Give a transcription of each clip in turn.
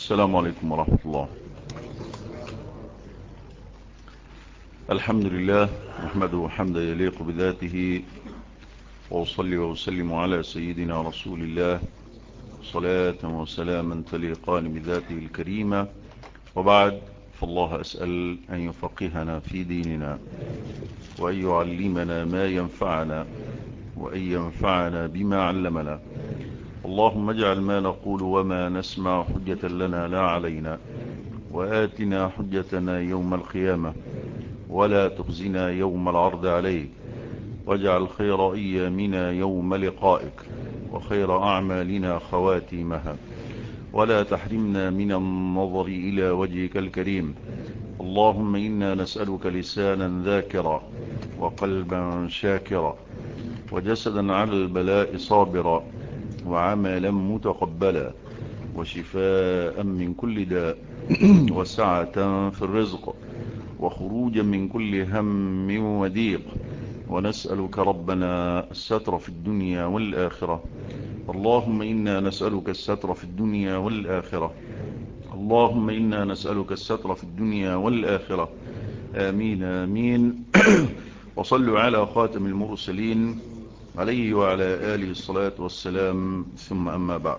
السلام عليكم ورحمة الله. الحمد لله نحمده حمدا يليق بذاته، وأصلي وأسلم على سيدنا رسول الله صلاة وسلاما تليقان بذاته الكريمة، وبعد، فالله أسأل أن يفقهنا في ديننا، وأن يعلمنا ما ينفعنا، وأن ينفعنا بما علمنا. اللهم اجعل ما نقول وما نسمع حجة لنا لا علينا، وآتنا حجتنا يوم القيامة، ولا تخزنا يوم العرض عليك، واجعل خير أيامنا يوم لقائك، وخير أعمالنا خواتيمها، ولا تحرمنا من النظر إلى وجهك الكريم. اللهم إنا نسألك لسانا ذاكرا، وقلبا شاكرا، وجسدا على البلاء صابرا، وعملا متقبلا، وشفاء من كل داء، وسعة في الرزق، وخروجا من كل هم وضيق. ونسألك ربنا الستر في الدنيا والآخرة. اللهم إنا نسألك الستر في الدنيا والآخرة. اللهم إنا نسألك الستر في الدنيا والآخرة. آمين آمين. وصلوا على خاتم المرسلين عليه وعلى آله الصلاة والسلام، ثم أما بعد.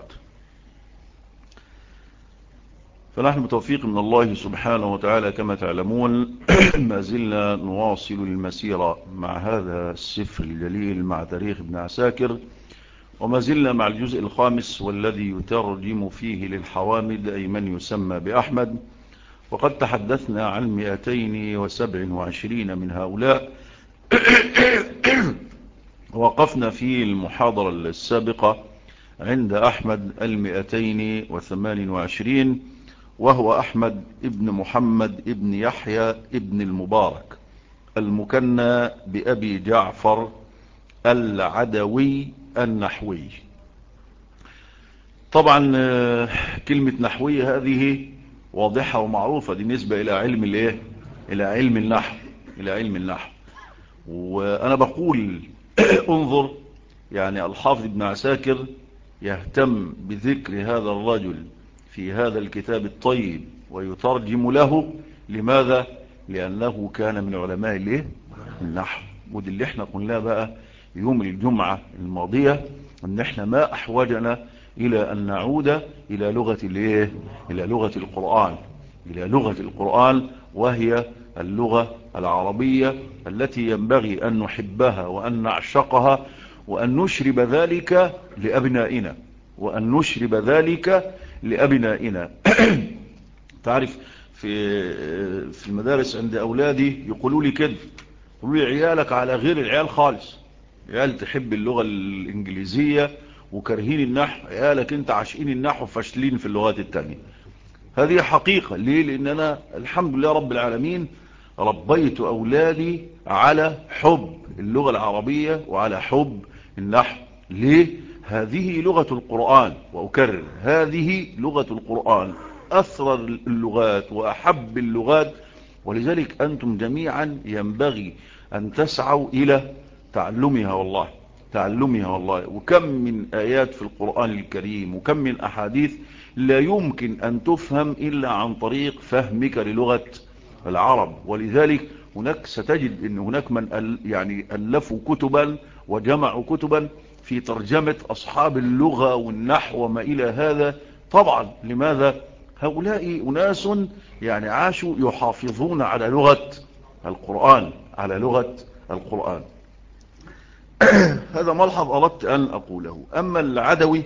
فنحن بتوفيق من الله سبحانه وتعالى كما تعلمون ما زلنا نواصل المسيرة مع هذا السفر الجليل، مع تاريخ ابن عساكر، وما زلنا مع الجزء الخامس والذي يترجم فيه للحوامد، أي من يسمى بأحمد. وقد تحدثنا عن 227 من هؤلاء. وقفنا في المحاضرة السابقة عند أحمد 228، وهو أحمد ابن محمد ابن يحيى ابن المبارك، المكنى بأبي جعفر العدوي النحوي. طبعا كلمة نحوي هذه واضحة ومعروفة، دي نسبة إلى علم الايه، إلى علم النحو، إلى علم النحو. وأنا بقول انظر، يعني الحافظ ابن عساكر يهتم بذكر هذا الرجل في هذا الكتاب الطيب ويترجم له. لماذا؟ لأنه كان من علماء الايه، النحو. ودي اللي احنا قلنا بقى يوم الجمعة الماضية، ان احنا ما احوجنا الى ان نعود الى لغة الايه، الى لغة القرآن، الى لغة القرآن، وهي اللغة العربية التي ينبغي ان نحبها وان نعشقها، وان نشرب ذلك لابنائنا، وان نشرب ذلك لابنائنا. تعرف في المدارس عند أولادي يقولوا لي كده، يقولوا لي عيالك على غير العيال خالص، عيال تحب اللغة الإنجليزية وكرهين النحو، عيالك انت عاشقين النحو فاشلين في اللغات التانية. هذه حقيقة. ليه؟ لأن أنا الحمد لله رب العالمين ربيت أولادي على حب اللغة العربية وعلى حب النحو. ليه؟ هذه لغة القرآن، وأكرر، هذه لغة القرآن، أثرى اللغات وأحب اللغات. ولذلك أنتم جميعا ينبغي أن تسعوا إلى تعلمها، والله تعلمها والله. وكم من آيات في القرآن الكريم، وكم من أحاديث لا يمكن أن تفهم إلا عن طريق فهمك للغة العرب. ولذلك هناك ستجد أن هناك من يعني ألفوا كتبا وجمعوا كتبا في ترجمة أصحاب اللغة والنحو وما إلى هذا. طبعا لماذا؟ هؤلاء أناس يعني عاشوا يحافظون على لغة القرآن، على لغة القرآن. هذا ملحظ أردت أن أقوله. أما العدوي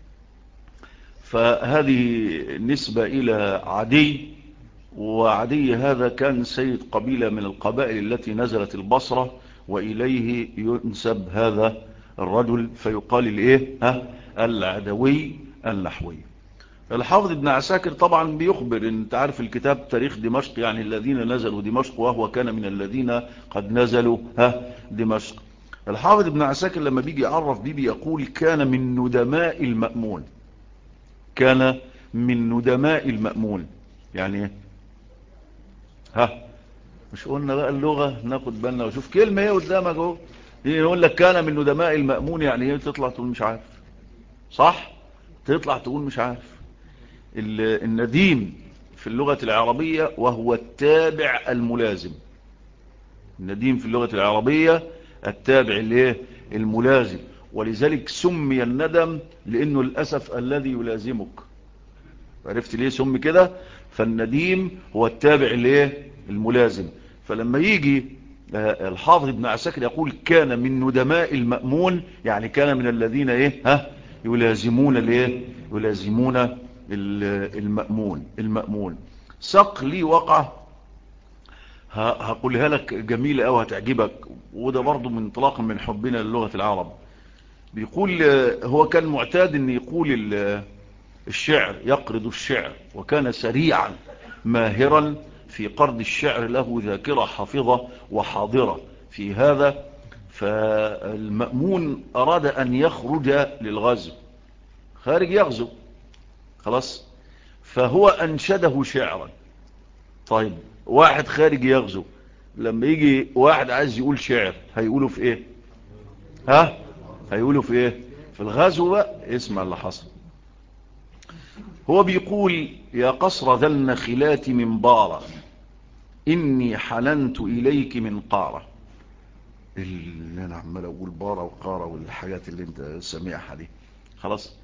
فهذه نسبة إلى عدي، وعدي هذا كان سيد قبيلة من القبائل التي نزلت البصرة، وإليه ينسب هذا الرجل، فيقال الإيه؟ العدوي النحوي. الحافظ ابن عساكر طبعا بيخبر، ان تعرف الكتاب تاريخ دمشق، يعني الذين نزلوا دمشق، وهو كان من الذين قد نزلوا دمشق. الحافظ ابن عساكر لما بيجي يعرف يقول كان من ندماء المأمون، كان من ندماء المأمون. يعني مش قلنا بقى اللغة ناخد بالنا وشوف كلمة ايه قدامك اهو، يقول لك كان من ندماء المأمون، يعني ايه؟ تطلع تقول مش عارف، صح؟ تطلع تقول مش عارف. النديم في اللغة العربية وهو التابع الملازم. النديم في اللغة العربية التابع الملازم، ولذلك سمي الندم لأنه الأسف الذي يلازمك. عرفت ليه سمي كده؟ فالنديم هو التابع الملازم. فلما يجي الحافظ ابن عساكر يقول كان من ندماء المأمون، يعني كان من الذين يلازمون يلازمون المأمون. ساق لي وقع هقولها لك جميلة أو هتعجبك، وده برضو من انطلاق من حبنا للغة العرب. بيقول هو كان معتاد ان يقول الشعر، يقرض الشعر، وكان سريعا ماهرا في قرض الشعر، له ذاكرة حافظة وحاضرة في هذا. فالمأمون أراد أن يخرج للغزو، خارج يغزو خلاص، فهو أنشده شعرا. طيب واحد خارج يغزو، لما يجي واحد عايز يقول شعر هيقوله في ايه؟ هيقوله في ايه؟ في الغزو بقى. اسمع اللي حصل. هو بيقول يا قصر ذا النخلات من بارة، إني حننت إليك من قارة. اللي أنا عمال أقول بارة وقارة والحاجات اللي أنت سميعها دي خلاص.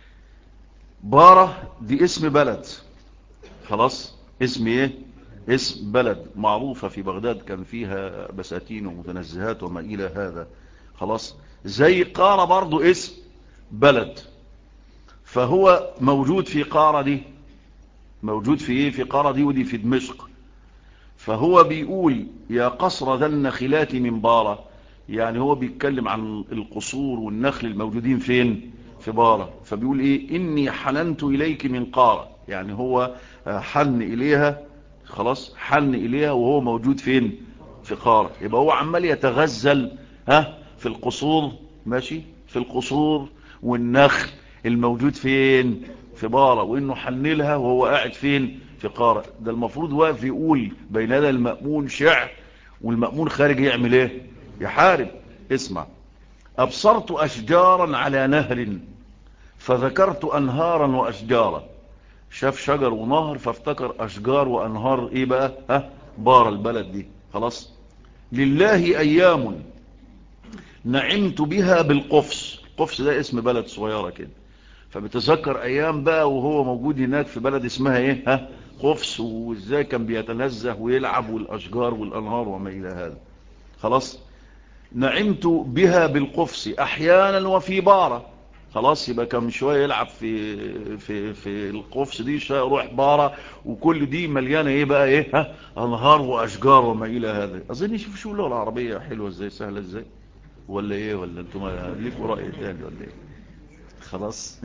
بارة دي اسم بلد خلاص، اسم ايه؟ اسم بلد معروفة في بغداد، كان فيها بساتين ومتنزهات وما إلى هذا خلاص. زي قارة برضو اسم بلد. فهو موجود في قارة دي، موجود في ايه؟ في قارة دي، ودي في دمشق. فهو بيقول يا قصر ذا النخلات من بارة، يعني هو بيتكلم عن القصور والنخل الموجودين فين؟ في بارة. فبيقول ايه؟ اني حننت اليك من قارة، يعني هو حن اليها خلاص، حن اليها وهو موجود فين؟ في قارة. يبقى هو عمال يتغزل في القصور، ماشي، في القصور والنخل الموجود فين؟ في بارة، وانه حن لها وهو قاعد فين؟ في قارة. ده المفروض واقف يقول بين يدي المأمون شعر، والمأمون خارج يعمل ايه؟ يحارب. اسمع. أبصرت أشجارا على نهر، فذكرت أنهارا وأشجارا. شاف شجر ونهر فافتكر أشجار وأنهار، ايه بقى؟ بار البلد دي خلاص. لله أيام نعمت بها بالقفص. القفص ده اسم بلد صغيرة كده. فبتذكر ايام بقى وهو موجود هناك في بلد اسمها ايه؟ قفص، وازاي كان بيتنزه ويلعب، والاشجار والانهار وما الى هذا خلاص. نعمت بها بالقفص احيانا وفي بارة خلاص. يبقى كان شوية يلعب في القفص دي، شوية يروح بارة، وكل دي مليانة ايه بقى؟ انهار واشجار وما الى هذا. اظن شوف اللغة العربية حلوة ازاي، سهلة ازاي، ولا ايه؟ ولا انتم ليكوا رأي تاني ولا ايه؟ خلاص.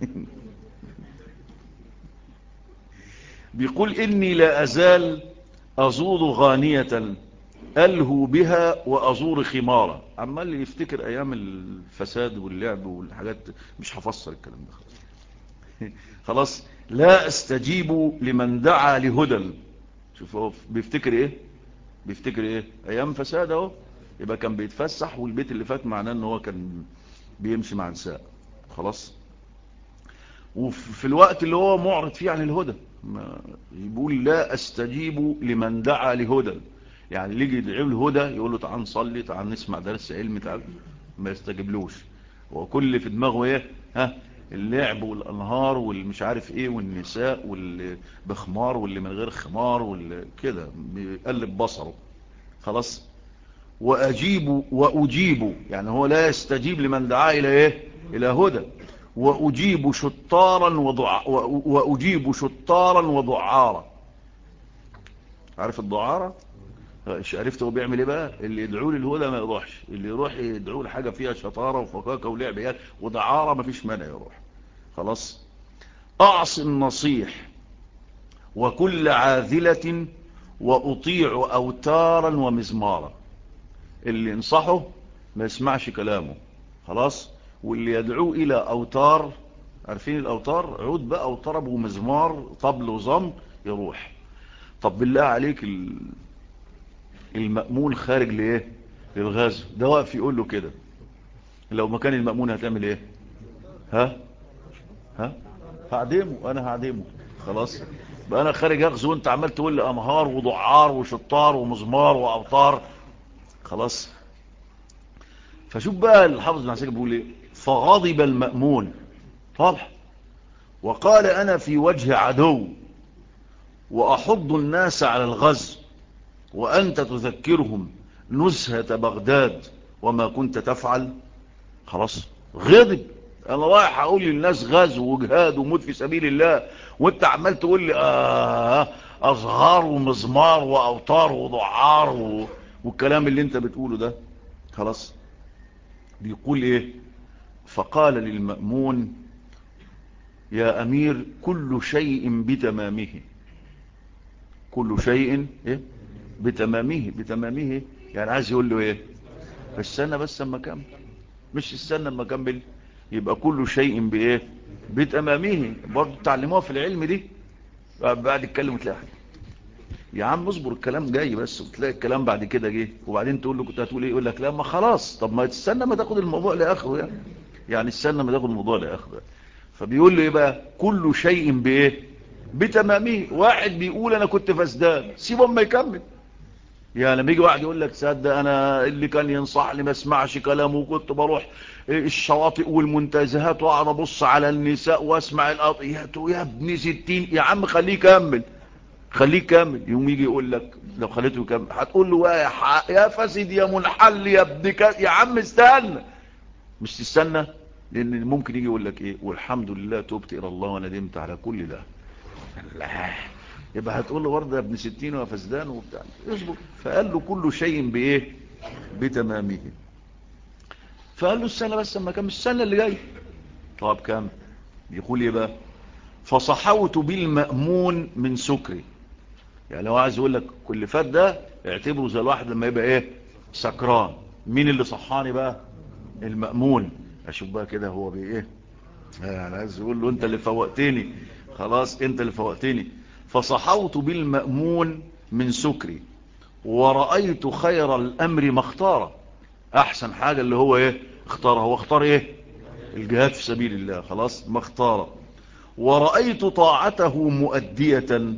بيقول إني لا أزال أزور غانية ألهو بها وأزور خمارة. عمال يفتكر أيام الفساد واللعب والحاجات، مش هفسر الكلام ده خلاص. لا أستجيب لمن دعا لهدى. شوف هو بيفتكر إيه؟ بيفتكر إيه؟ أيام فساد اهو. يبقى كان بيتفسح، والبيت اللي فات معناه إن هو كان بيمشي مع نساء خلاص. وفي الوقت اللي هو معرض فيه عن الهدى يقول لا أستجيب لمن دعا لهدى، يعني اللي يجي يدعي له هدى يقول له تعال نصلي، تعال نسمع درس علم، تعال، ما يستجيبلوش. وكل اللي في دماغه ايه؟ اللعب والانهار والمش عارف ايه والنساء واللي بخمار واللي من غير خمار واللي كده بيقلب بصره خلاص. وأجيب يعني هو لا يستجيب لمن دعا إلى إيه؟ إلى هدى. وأجيب شطارا وضعارا. عارف الضعارة؟ عرفت هو بيعمل ايه بقى؟ اللي يدعوه للهدى ما يروحش، اللي يروح يدعوه لحاجة فيها شطارة وفكاكة ولعب عيال ودعارة ما فيش مانع يروح خلاص. أعصي النصيح وكل عاذلة وأطيع أوتارا ومزمارا. اللي ينصحه ما يسمعش كلامه خلاص، واللي يدعوه إلى أوتار، عارفين الأوتار؟ عود بقى وطرب ومزمار، طبل وزمر، يروح. طب بالله عليك المأمون خارج ليه؟ للغزو، ده واقف يقول له كده. لو مكان المأمون هتعمل ايه؟ ها هعدمه، انا هعدمه خلاص بقى انا خارج اغزو وانت عمال تقول لي انهار وضعار وشطار ومزمار واوتار. خلاص. فشوف بقى الحافظ بن عساكر بيقول ايه: فغضب المأمون طبعا وقال انا في وجه عدو واحض الناس على الغزو وانت تذكرهم نزهة بغداد وما كنت تفعل. خلاص غضب. انا رايح اقول للناس غزو وجهاد وموت في سبيل الله وانت عمال تقول لي ازهار ومزمار واوتار وضعار والكلام اللي انت بتقوله ده. خلاص. بيقول ايه: فقال للمأمون يا امير كل شيء بتمامه. كل شيء ايه بتمامه يعني عايز يقول له ايه؟ استنى بس اما اكمل. مش استنى اما اكمل. يبقى كل شيء بايه؟ بتمامه. برضه تعلموها في العلم دي. بعد اتكلم وتلاقي حاجه. يا عم اصبر الكلام جاي بس وتلاقي الكلام بعد كده جه وبعدين تقول له كنت هتقول ايه؟ يقول لك لا ما خلاص. طب ما تستنى ما تاخد الموضوع لاخره يعني استنى ما تاخد الموضوع لاخره. فبيقول له ايه بقى؟ كل شيء بايه؟ بتمامه. واحد بيقول انا كنت فسدان سيبه اما يكمل. يعني لما يجي واحد يقول لك صدق انا اللي كان ينصحني ما اسمعش كلامه وكنت بروح الشواطئ والمنتزهات واقعد ابص على النساء واسمع القضيات يا ابن 60 يا عم خليه يكمل. خليه يكمل. يوم يجي يقول لك لو خليته يكمل هتقول له يا فاسد يا منحل يا ابن يا عم استنى. مش تستنى. لان ممكن يجي يقول لك ايه: والحمد لله تبت الى الله وندمت على كل ده. لا يبقى هتقول له برضه يا ابن 60 وفسدان وبتاع. اصبر. فقال له كل شيء بايه؟ بتمامه. فقال له السنه بس اما كم السنه اللي جايه. طب كم؟ يقول ايه بقى: فصحوت بالمأمون من سكري. يعني هو عايز يقول لك كل فات ده اعتبره زي الواحد لما يبقى ايه؟ سكران. مين اللي صحاني بقى؟ المأمون. اشوف بقى كده هو بايه. يعني عايز يقول له انت اللي فوقتني. خلاص انت اللي فوقتني. فصحوت بالمأمون من سكري ورأيت خير الامر ما اختار. احسن حاجة اللي هو ايه اختار. هو اختار ايه؟ الجهاد في سبيل الله. خلاص ما اختار. ورأيت طاعته مؤدية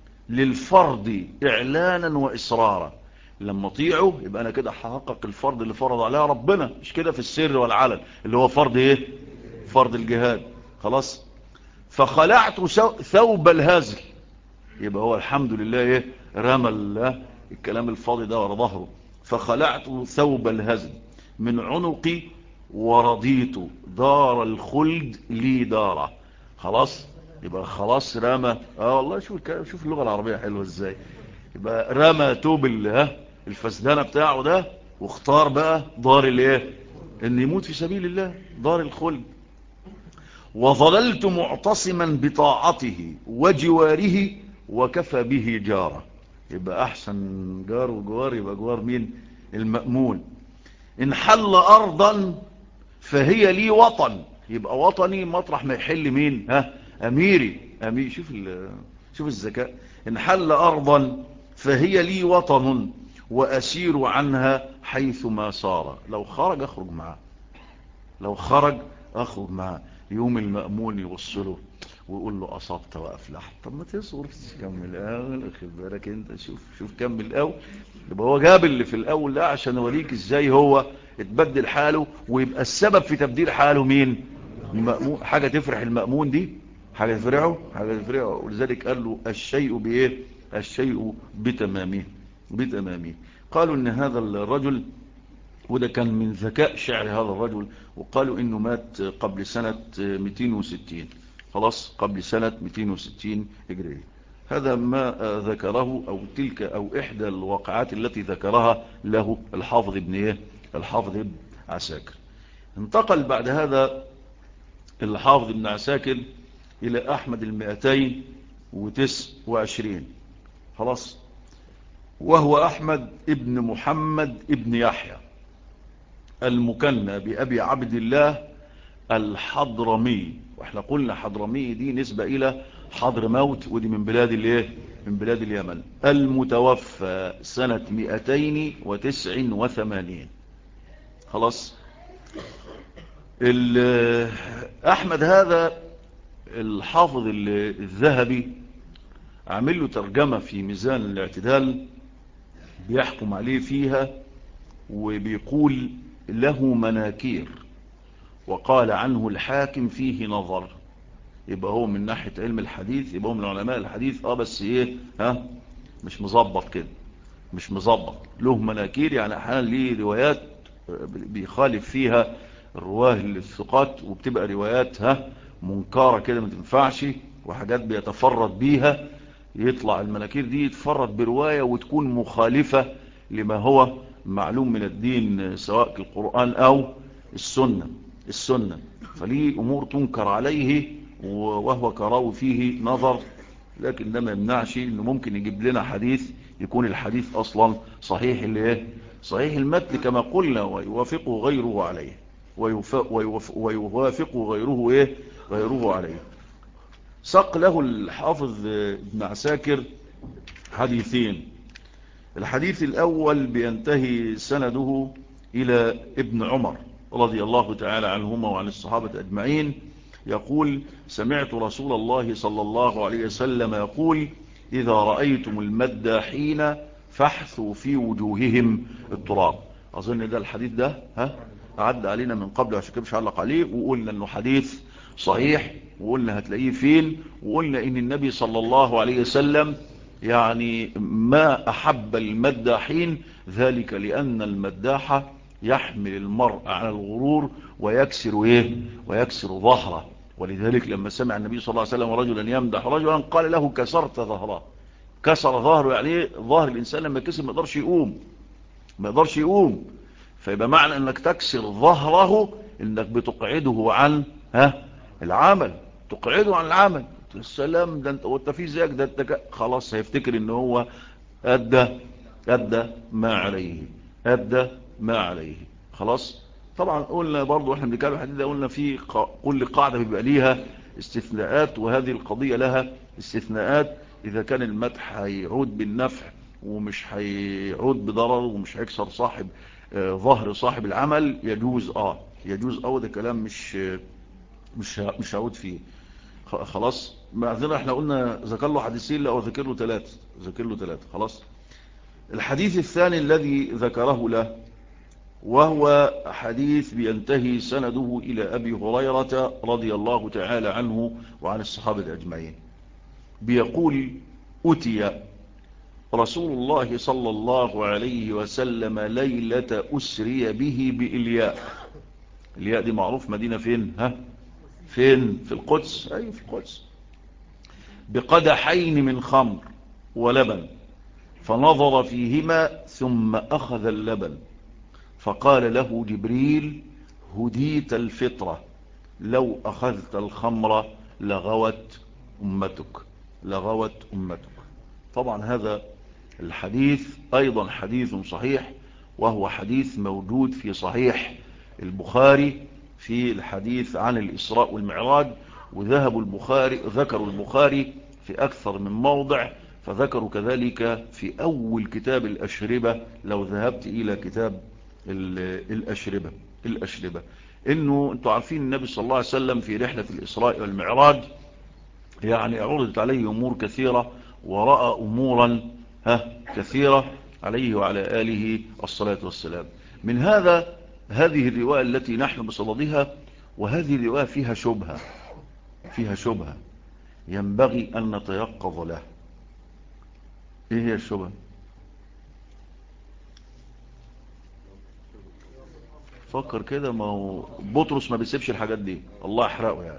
للفرض اعلانا واصرارا. لما طيعه يبقى انا كده حقق الفرض اللي فرض عليها ربنا. مش كده في السر والعلن اللي هو فرض ايه؟ فرض الجهاد. خلاص. فخلعت ثوب الهزل. يبقى هو الحمد لله ايه؟ رمى الكلام الفاضي ده ورا ظهره. فخلعت ثوب الهزل من عنقي ورضيت دار الخلد لي داره. خلاص. يبقى خلاص رمى. والله شوف اللغة العربية حلوة ازاي. يبقى رمى توب الفسدانة بتاعه ده واختار بقى دار الايه؟ ان يموت في سبيل الله دار الخلد. وظللت معتصما بطاعته وجواره وكفى به جاره. يبقى احسن جار وجوار يبقى جوار مين؟ المأمون. ان حل ارضا فهي لي وطن. يبقى وطني مطرح ما يحل مين؟ اميري. امير. شوف الذكاء. ان حل ارضا فهي لي وطن واسير عنها حيث ما صار. لو خرج اخرج معاه. لو خرج اخرج معاه. يوم المأمون يوصله ويقول له اصبت وافلحت. طب ما تصبر كمل الاول. خد بالك انت. شوف كمل الاول. يبقى هو جاب اللي في الاول ده عشان اوريك ازاي هو اتبدل حاله ويبقى السبب في تبديل حاله مين؟ المأمون. حاجة تفرح المأمون دي. حاجة تفرحه. ولذلك قال له الشيء بايه؟ الشيء بتمامه. قالوا ان هذا الرجل وده كان من ذكاء شعر هذا الرجل. وقالوا انه مات قبل سنة 260. خلاص قبل سنة 260 هجرية. هذا ما ذكره او تلك او احدى الواقعات التي ذكرها له الحافظ الحافظ ابن عساكر. انتقل بعد هذا الحافظ ابن عساكر الى احمد 229. خلاص. وهو احمد ابن محمد ابن يحيى المكنى بأبي عبد الله الحضرمي. واحنا قلنا حضرمي دي نسبة الى حضر موت ودي من بلاد الايه؟ من بلاد اليمن. المتوفى سنة 289. خلاص. احمد هذا الحافظ الذهبي عامل له ترجمة في ميزان الاعتدال بيحكم عليه فيها وبيقول له مناكير، وقال عنه الحاكم فيه نظر. يبقى هو من ناحية علم الحديث يبقى هو من علماء الحديث، بس ايه، مش مظبط كده، مش مظبط. له مناكير يعني احيانا ليه روايات بيخالف فيها الرواه الثقات، وبتبقى روايات منكرة كده ما تنفعش، وحاجات بيتفرد بيها. يطلع المناكير دي يتفرد برواية وتكون مخالفة لما هو معلوم من الدين، سواء القرآن او السنة. فليه امور تنكر عليه وهو كراوي فيه نظر، لكن ده ما يمنعش انه ممكن يجيب لنا حديث يكون الحديث اصلا صحيح صحيح المتن كما قلنا، ويوافقه غيره عليه، ويوافقه غيره عليه. ساق له الحافظ ابن عساكر حديثين. الحديث الاول بينتهي سنده الى ابن عمر رضي الله تعالى عنهما وعن الصحابة اجمعين، يقول: سمعت رسول الله صلى الله عليه وسلم يقول: إذا رأيتم المداحين فاحثوا في وجوههم التراب. أظن ده الحديث ده عدى علينا من قبل، عشان كده مش هعلق عليه، وقلنا أنه حديث صحيح، وقلنا هتلاقيه فين، وقلنا إن النبي صلى الله عليه وسلم يعني ما أحب المداحين، ذلك لأن المداح يحمل المرء على الغرور ويكسر ظهره. ولذلك لما سمع النبي صلى الله عليه وسلم رجلا يمدح رجلا قال له: كسرت ظهره. كسر ظهره يعني ظهر الإنسان لما كسر ما يقدرش يقوم. فيبقى معنى انك تكسر ظهره انك بتقعده عن العمل، تقعده عن العمل. السلام ده انت في زيك ده انت خلاص هيفتكر ان هو ادى ما عليه خلاص. طبعا قلنا برضو احنا بنتكلم الحديث ده، قلنا في كل قاعدة بيبقى ليها استثناءات، وهذه القضية لها استثناءات. اذا كان المدح هيعود بالنفع ومش هيعود بضرر ومش هيكسر ظهر صاحب العمل، يجوز ده كلام مش هعود فيه خلاص. معذرة احنا قلنا ذكر له حديثين، لا ذكر له ثلاثة خلاص. الحديث الثاني الذي ذكره له وهو حديث بينتهي سنده إلى أبي هريرة رضي الله تعالى عنه وعن الصحابة أجمعين، بيقول: أتي رسول الله صلى الله عليه وسلم ليلة أسري به بإلياء. إلياء دي معروف مدينة فين في القدس، في القدس. بقدحين من خمر ولبن، فنظر فيهما ثم أخذ اللبن، فقال له جبريل: هديت الفطرة، لو أخذت الخمر لغوت أمتك. طبعا هذا الحديث أيضا حديث صحيح، وهو حديث موجود في صحيح البخاري في الحديث عن الإسراء والمعراج. ذكروا البخاري في أكثر من موضع، فذكروا كذلك في أول كتاب الأشربة. لو ذهبت إلى كتاب الأشربة إنه أنتوا عارفين النبي صلى الله عليه وسلم في رحلة الإسراء والمعراج يعني عرضت عليه أمور كثيرة، ورأى أمورا كثيرة عليه وعلى آله الصلاة والسلام. من هذه الرواية التي نحن بصددها، وهذه الرواية فيها شبهة ينبغي أن نتيقظ له. إيه هي الشبهة؟ فكر كده، ما هو بطرس ما بيسيبش الحاجات دي، الله يحرقه يعني.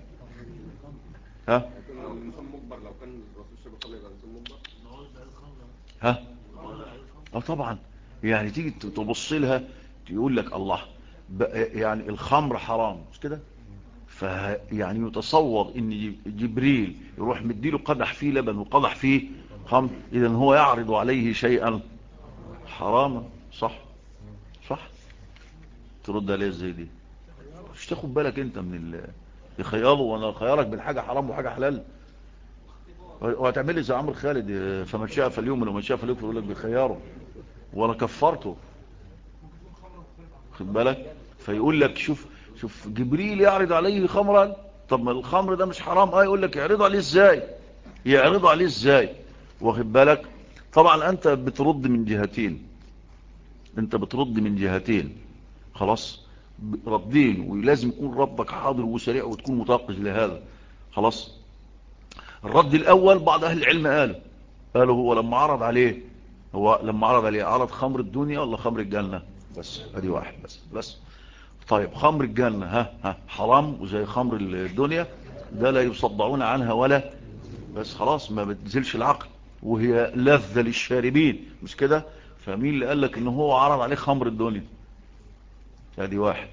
طبعا يعني تيجي تبص لها تقول لك الله، يعني الخمر حرام مش كده؟ فيعني يتصور ان جبريل يروح مديله قدح فيه لبن وقدح فيه خمر، اذا هو يعرض عليه شيئا حراما. صح ترد عليه ازاي دي؟ مش تاخد بالك انت من يخيروا، وانا خيارك بين حاجه حرام وحاجه حلال، وهتعمل لي زي عمرو خالد فمن شاء فليؤمن ومن شاء فليكفر، يقول لك بيخيروا وانا كفرته. خد بالك، فيقول لك شوف جبريل يعرض عليه خمرا، طب ما الخمر ده مش حرام؟ يقول لك يعرض عليه ازاي؟ واخد بالك. طبعا انت بترد من جهتين، انت بترد من جهتين، خلاص، ردين، ولازم يكون ردك حاضر وسريع وتكون متوقج لهذا. خلاص. الرد الاول بعض اهل العلم قالوا هو لما عرض عليه، هو لما عرض عليه عرض خمر الدنيا ولا خمر الجنة؟ بس ادي واحد بس. طيب خمر الجنة ها حرام وزي خمر الدنيا ده لا يصدعون عنها ولا، بس خلاص ما بتنزلش العقل، وهي لذة للشاربين مش كده. فمين اللي قال لك ان هو عرض عليه خمر الدنيا؟ ادي واحد.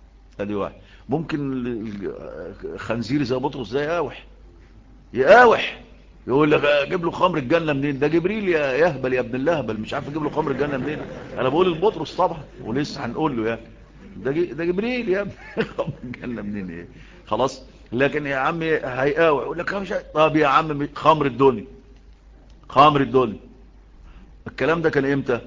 ممكن خنزير زي بطرس زي يقاوح يقول لك اجيب له خمر الجنة منين؟ ده جبريل يا يهبل يا ابن اللهبل، مش عارف اجيب له خمر الجنة منين. انا بقول البطرس طبعا ولسه هنقول له يعني ده جبريل يا ابني. خمر الجنة منين ايه؟ خلاص. لكن يا عم هيقاوح يقول لك مش طب يا عم خمر الدنيا، خمر الدنيا. الكلام ده كان امتى؟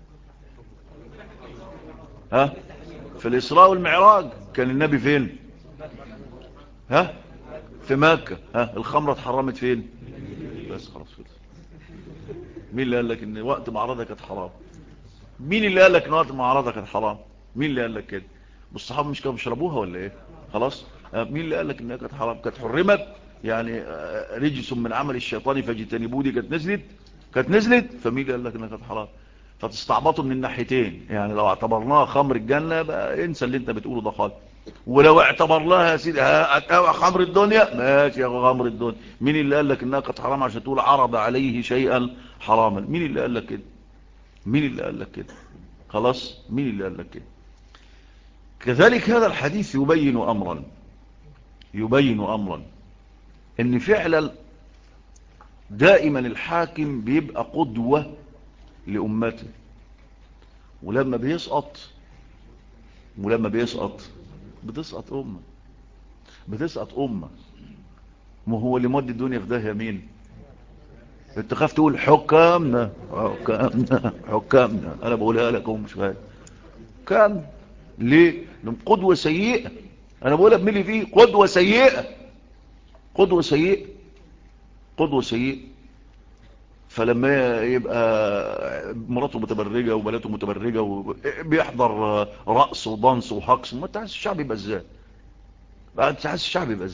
ها في الإسراء والمعراج. كان النبي فين؟ ها في مكة. ها الخمرة اتحرمت فين؟ بس خلاص كده. مين اللي قال لك ان وقت معرضها كانت حرام؟ مين اللي قال لك ان وقت معرضها كانت حرام؟ مين اللي قال لك كده؟ والصحابة مش كانوا بيشربوها ولا ايه؟ خلاص. مين اللي قال لك انها كانت حرام؟ كانت حرمت يعني رجس من عمل الشيطان فاجتنبوه، دي كانت نزلت. فمين اللي قال لك انها كانت حرام؟ فتستعبطوا من الناحيتين. يعني لو اعتبرناها خمر الجنة بقى انسى اللي انت بتقوله ده خالص. ولو اعتبرناها يا سيدي خمر الدنيا، ماشي يا خمر الدنيا. مين اللي قال لك انها كانت حرام عشان تقول عرض عليه شيئا حراما؟ مين اللي قال لك كده؟ مين اللي قال لك كده؟ خلاص. مين اللي قال لك كده؟ كذلك هذا الحديث يبين امرا ان فعلا دائما الحاكم بيبقى قدوة لأمته، ولما بيسقط بتسقط أمة. ما هو اللي مودي الدنيا في ده يمين. انت خاف تقول حكامنا انا بقولها لك هم مش فاهم كام. ليه؟ لهم قدوة سيئة. انا بقولها بملي فيه قدوة سيئة، قدوة سيئة، قدوة سيئة. فلما يبقى مراته متبرجة وبناته متبرجة وبيحضر رقص وضنس وهقص، ما انت عايز الشعب يبقى ازاي؟ انت عايز الشعب يبقى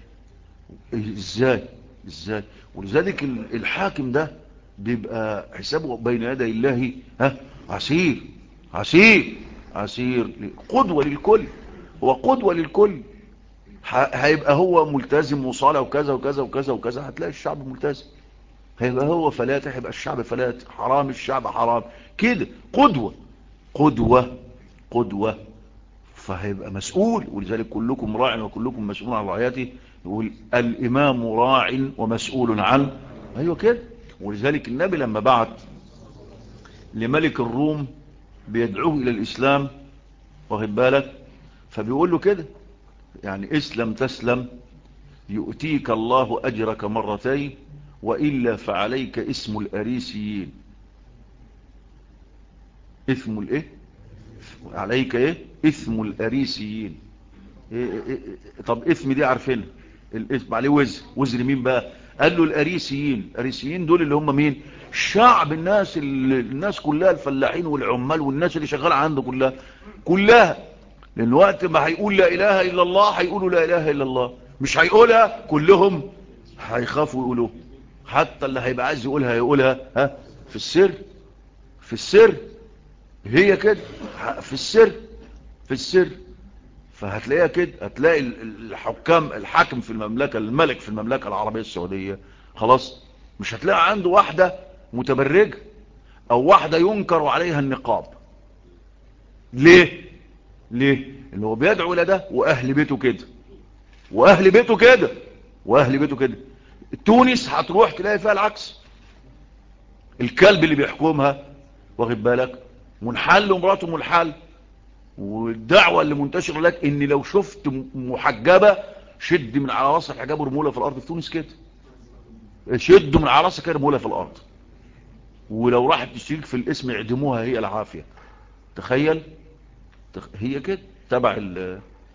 ازاي؟ ولذلك الحاكم ده بيبقى حسابه بين يدي الله عسير، عسير، عسير. قدوة للكل، هو قدوة للكل. هيبقى هو ملتزم وصالح وكذا وكذا وكذا وكذا، هتلاقي الشعب ملتزم. هيبقى هو فلاتح، هيبقى الشعب فلاتح. حرام الشعب حرام كده. قدوة قدوة. فهيبقى مسؤول. ولذلك كلكم راع وكلكم مسؤول عن رعيته. يقول الإمام راع ومسؤول عنه. أيوة كده. ولذلك النبي لما بعت لملك الروم بيدعوه إلى الإسلام، واخد بالك، فبيقول له كده يعني اسلم تسلم يؤتيك الله أجرك مرتين وإلا فعليك اسم الأريسيين. اسم الايه؟ عليك ايه؟ اسم الأريسيين. طب اسم دي عارفينها، الاسم عليه وزر مين بقى؟ قال له الأريسيين دول اللي هم مين؟ شعب الناس كلها، الفلاحين والعمال والناس اللي شغال عنده كلها. لأن وقت ما هيقول لا إله إلا الله هيقولوا لا إله إلا الله، مش هيقولها كلهم، هيخافوا يقولوه. حتى اللي هيبقى عايز يقولها في السر، في السر. هي كده في السر، في السر. فهتلاقيها كده. هتلاقي الحاكم في المملكة، الملك في المملكة العربية السعودية، خلاص، مش هتلاقي عنده واحدة متبرجة او واحدة ينكر عليها النقاب. ليه؟ اللي هو بيدعو الى ده واهل بيته كده، واهل بيته كده. تونس هتروح تلاقي فيها العكس. الكلب اللي بيحكمها، واخد بالك، منحل ومراته منحل. والدعوة اللي منتشرة لك ان لو شفت محجبة شد من على راسك حجاب ورمولة في الارض. في تونس كده، شدوا من على راسك رمولة في الارض. ولو راحت تشترك في الاسم يعدموها هي العافية. تخيل. هي كده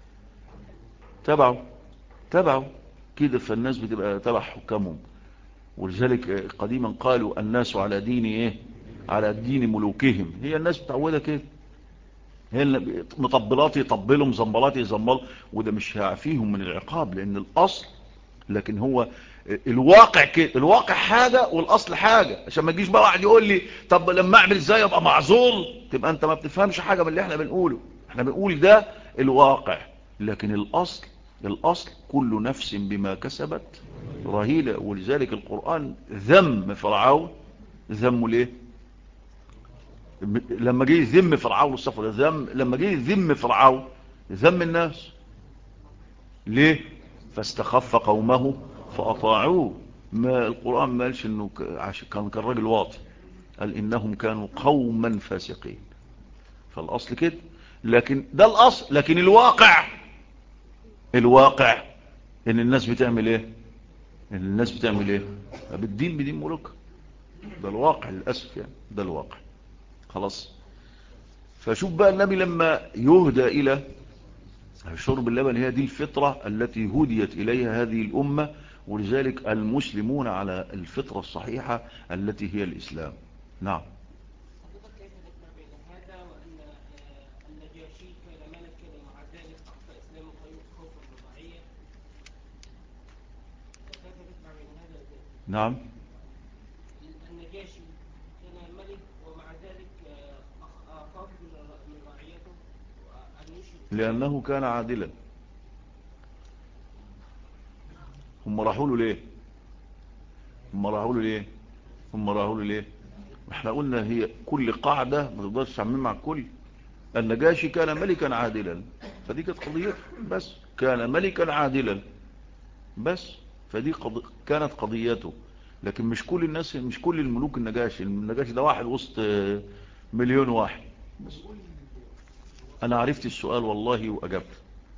تبعه كده. فالناس بتبقى تبع حكامهم. ولذلك قديما قالوا الناس على دين ايه؟ على دين ملوكهم. هي الناس متعوده كده، هي اللي مطبلاتي يطبلوا، مزمبلاتي يزمبل، وده مش هيعفيهم من العقاب لان الاصل. لكن هو الواقع كده، الواقع حاجة والاصل حاجة. عشان ما تجيش بقى واحد يقول لي طب لما اعمل ازاي ابقى معذور، تبقى انت ما بتفهمش حاجة من اللي احنا بنقوله. احنا بنقول ده الواقع، لكن الاصل كل نفس بما كسبت رهينة. ولذلك القرآن ذم فرعون. ذمه ليه؟ لما جه يذم فرعون الصفر ذم، لما جه يذم فرعون ذم الناس ليه؟ فاستخف قومه فأطاعوه. ما القرآن ما قالش انه كان راجل واطي، قال انهم كانوا قوما فاسقين. فالاصل كده، لكن ده الاصل. لكن الواقع ان الناس بتعمل ايه؟ ان الناس بتعمل ايه؟ بالدين بدين ملوك. ده الواقع للاسف يعني، ده الواقع. خلاص. فشوف بقى النبي لما يهدى الى شرب اللبن، هي دي الفطرة التي هديت إليها هذه الأمة. ولذلك المسلمون على الفطرة الصحيحة التي هي الإسلام. نعم. حضرتك كيف تجمع بين هذا وأن النجاشي كان ملكا ومع ذلك أخطأ إسلامه خوفا من الرعية؟ كيف تجمع بين هذا وذاك؟ نعم. النجاشي كان ملك ومع ذلك خاف من رعيته وأن يشرك. لأنه كان عادلا. هم راحوا له ليه؟ احنا قلنا هي كل قاعدة ما تقدرش تعمل مع الكل. النجاشي كان ملكا عادلا، فدي كانت قضيته بس. كان ملكا عادلا بس، فدي كانت قضيته. لكن مش كل الناس، مش كل الملوك النجاشي ده واحد وسط مليون واحد بس. انا عرفت السؤال والله واجبت.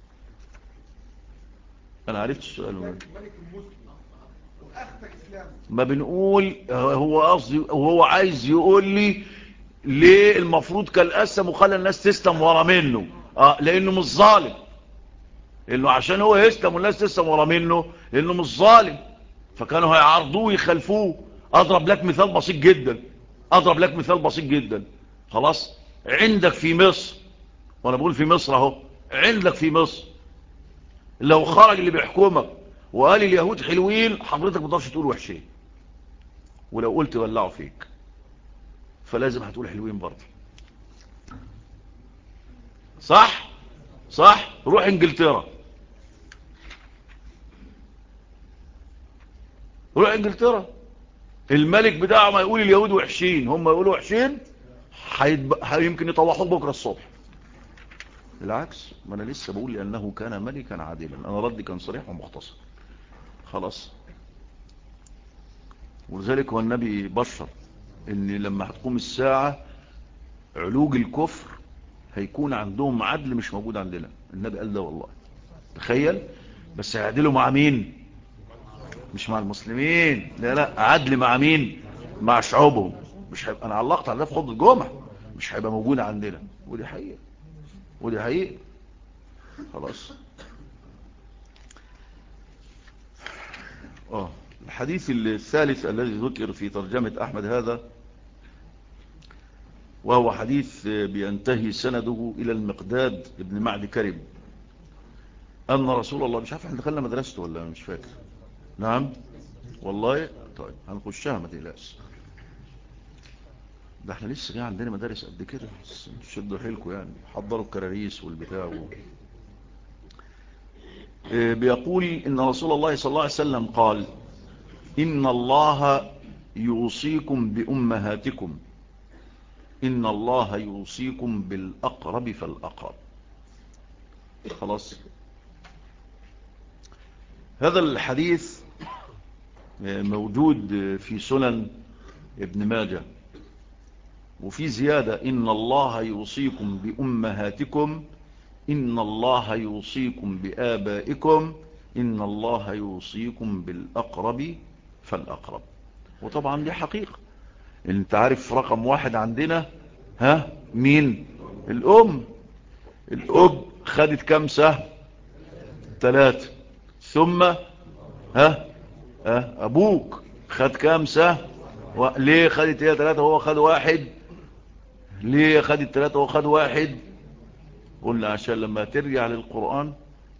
انا عرفت السؤال ملك المسلم واخفى اسلامه. ما بنقول هو قصدي وهو عايز يقول لي ليه المفروض كان قسم وخلى الناس تسلم ورا منه. لانه مش ظالم. لانه عشان هو يسلم والناس تسلم ورا منه، لانه مش ظالم، فكانوا هيعرضوه ويخلفوه. اضرب لك مثال بسيط جدا. خلاص. عندك في مصر، وانا بقول في مصر اهو، عندك في مصر لو خرج اللي بيحكمك وقال اليهود حلوين، حضرتك ما تقدرش تقول وحشين، ولو قلت ولعوا فيك، فلازم هتقول حلوين برضه. صح. روح انجلترا، الملك بتاعه ما يقول اليهود وحشين، هم يقولوا وحشين، يمكن يطوحوك بكره الصبح. بالعكس، ما انا لسه بقول لانه كان ملكا عادلا. انا ردي كان صريح ومختصر. خلاص. ولذلك هو النبي بشر ان لما هتقوم الساعة علوج الكفر هيكون عندهم عدل مش موجود عندنا. النبي قال ده والله. تخيل. بس هيعدلوا مع مين؟ مش مع المسلمين، لا، عدل مع مين؟ مع شعوبهم. مش هيبقى، انا علقت على ده في خطبة الجمعة، مش هيبقى موجود عندنا. ودي حقيقة. خلاص. الحديث الثالث الذي ذكر في ترجمة أحمد هذا، وهو حديث بينتهي سنده إلى المقداد ابن معد كرب، أن رسول الله، مش عارف احنا دخلنا مدرسته ولا مش فاكر. نعم والله. طيب هنخشها ما تقلقش، ده احنا لسه جاي عندنا مدارس قد كده، شدوا حيلكم يعني، حضروا الكراريس والبتاع بيقول إن رسول الله صلى الله عليه وسلم قال: إن الله يوصيكم بأمهاتكم، إن الله يوصيكم بالأقرب فالأقرب. خلاص. هذا الحديث موجود في سنن ابن ماجه، وفي زيادة: إن الله يوصيكم بأمهاتكم، إن الله يوصيكم بآبائكم، إن الله يوصيكم بالأقرب فالأقرب. وطبعا دي حقيقة. انت عارف رقم واحد عندنا مين؟ الأم. الأب خدت كم سهم؟ 3. ثم أبوك خد كام ليه خدت هي 3 وهو خد 1؟ ليه خدت 3 وهو خد 1؟ قلنا عشان لما ترجع للقرآن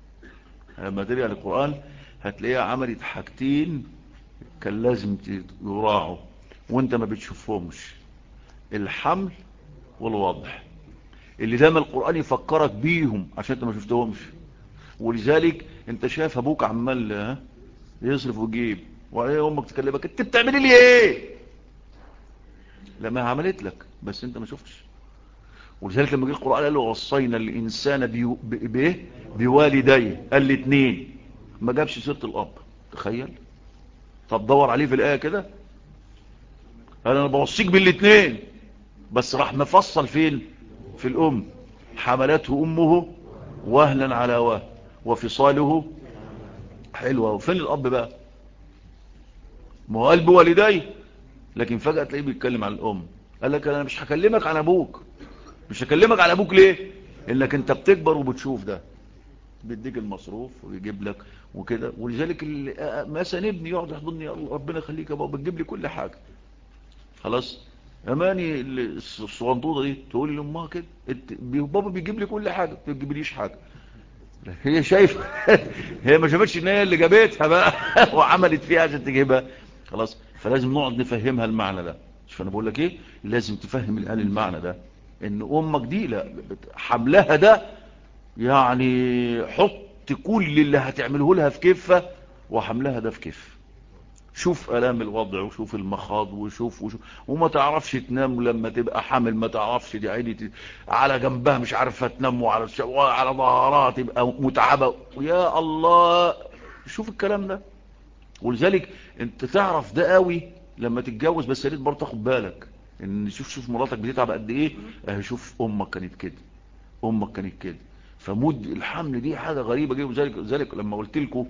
هتلاقيها عملت حاجتين كان لازم يراعوا وانت ما بتشوفهمش: الحمل والوضع، اللي دايما القرآن يفكرك بيهم عشان انت ما شفتهمش. ولذلك انت شايف ابوك عمال يصرف ويجيب، وعليه امك تكلمك انت بتعملي لي ايه؟ لما عملت لك بس انت ما شفتش. ولذلك لما جه القرآن قال له وصينا الانسان بوالديه، قال لي 2، ما جابش سيره الاب. تخيل. طب دور عليه في الايه كده، قال انا بوصيك بال2 بس راح مفصل فين؟ في الام. حملته امه وهنا على وهن وفصاله. حلوه. وفين الاب بقى؟ ما هو قال بوالديه، لكن فجأة تلاقيه بيتكلم عن الام. قال لك انا مش هكلمك عن ابوك. مش هكلمك عن ابوك ليه؟ انك انت بتكبر وبتشوف ده بيديك المصروف ويجيب لك وكده. ولذلك مثلا ابني يقعد يحضني، يا الله ربنا يخليك يا بابا، بتجيب لي كل حاجه. خلاص. اماني الصغنطوطه دي تقول لامها كده بابا بيجيب لي كل حاجه، ما بتجيبليش حاجه. هي شايفه هي ما شافتش ان هي اللي جابتها بقى وعملت فيها عشان تجيبها. خلاص. فلازم نقعد نفهمها المعنى ده. شوف انا بقول لك ايه، لازم تفهم الآن المعنى ده، ان امك دي لا حملها ده يعني حط كل اللي هتعمله لها في كفة، وحملها ده في كفة. شوف آلام الوضع وشوف المخاض وشوف وما تعرفش تنام لما تبقى حامل، ما تعرفش دي عيني على جنبها مش عارفة تنام، وعلى ظهرها تبقى متعبة. يا الله. شوف الكلام ده. ولذلك انت تعرف ده قوي لما تتجوز. بس يا ريت برضه تاخد بالك ان شوف مراتك بتتعب قد ايه. شوف امك كانت كده. فمد الحمل دي حاجة غريبة جدا. وذلك لما قلت لكم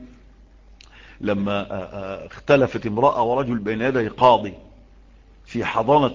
لما اختلفت امرأة ورجل بين يدي قاضي في حضانة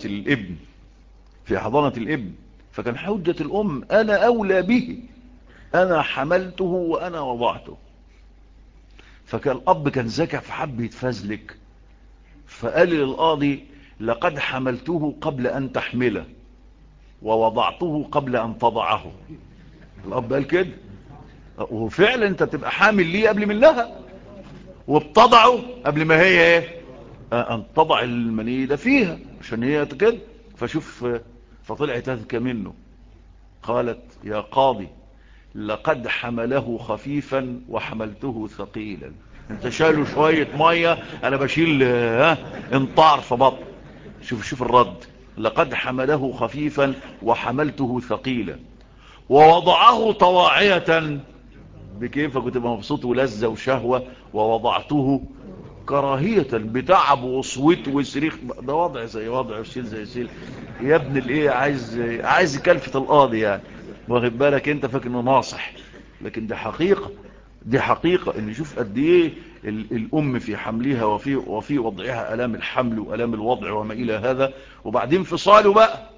الابن، فكان حجة الام انا اولى به، انا حملته وانا وضعته. فكان الاب كان ذكي فحب يتفزلك، فقال للقاضي لقد حملته قبل ان تحمله ووضعته قبل ان تضعه. الاب قال كده. وفعلا انت بتبقى حامل ليه قبل منها، وبتضعه قبل ما هي ايه ان تضع المني ده فيها عشان هي كده. فشوف فطلعت اذكى منه. قالت يا قاضي لقد حمله خفيفا وحملته ثقيلا. انت شايله شوية مية، انا بشيل انطار في بطن. شوف الرد. لقد حمله خفيفا وحملته ثقيلا ووضعه طواعية بكيفك وتبقى مبسوط ولذة وشهوة، ووضعته كراهية بتعب وصوت وصريخ. ده وضع زي وضع وشيل زي شيل. يا ابن الايه عايز يكلفة القاضي يعني. واخد بالك انت فاكر انه ناصح، لكن دي حقيقة ان شوف قد ايه الام في حملها وفي وضعها الام الحمل والام الوضع وما الى هذا. وبعدين فصاله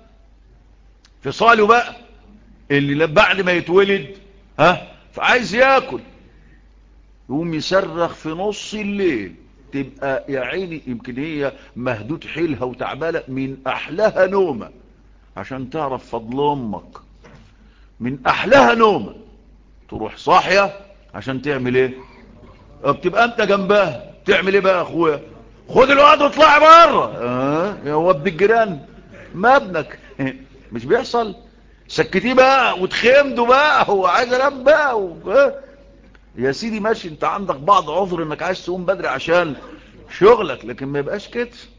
بقى اللي بعد ما يتولد فعايز ياكل، يقوم يصرخ في نص الليل. تبقى يا عيني يمكن هي مهدود حيلها وتعبانه، من احلاها نومه عشان تعرف فضل امك. من احلاها نومه تروح صاحيه عشان تعمل ايه؟ بتبقى انت جنبها تعمل ايه بقى يا اخويا؟ خد الواد واطلع بره. يا هو ابن الجيران ما ابنك مش بيحصل؟ سكتيه بقى وتخمده بقى، هو عايز انام بقى يا سيدي ماشي، انت عندك بعض عذر انك عايز تقوم بدري عشان شغلك، لكن ما يبقاش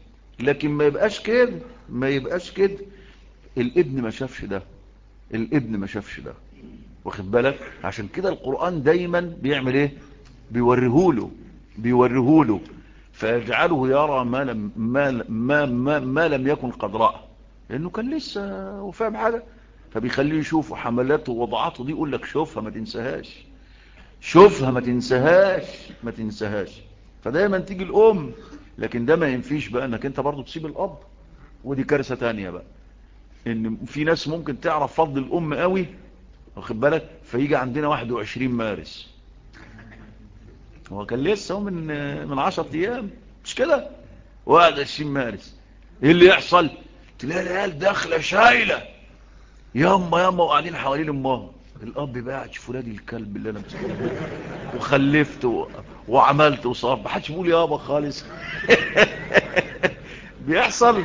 كده. الابن ما شافش ده. واخد بالك؟ عشان كده القرآن دايما بيعمل ايه؟ بيوريهوله فيجعله يرى ما لم يكن قد رأى، لانه كان لسه وفاهم حاجة. فبيخليه يشوف حملاته ووضعاته دي، يقول لك شوفها ما تنساهاش. فدايما تيجي الام. لكن ده ما ينفيش بقى انك انت برضو تسيب الاب. ودي كارثة تانية بقى، ان في ناس ممكن تعرف فضل الام قوي، واخد بالك، فيجي عندنا 21 مارس. هو كان لسه من 10 ايام مش كده؟ 21 مارس، ايه اللي يحصل؟ تلاقي العيال داخله شايله ياما ياما وقاعدين حوالين امها. الاب بقى قاعد يشوف ولادي الكلب اللي انا مسكته وخلفت وعملت وصاب، ما حدش بيقول يابا خالص. بيحصل.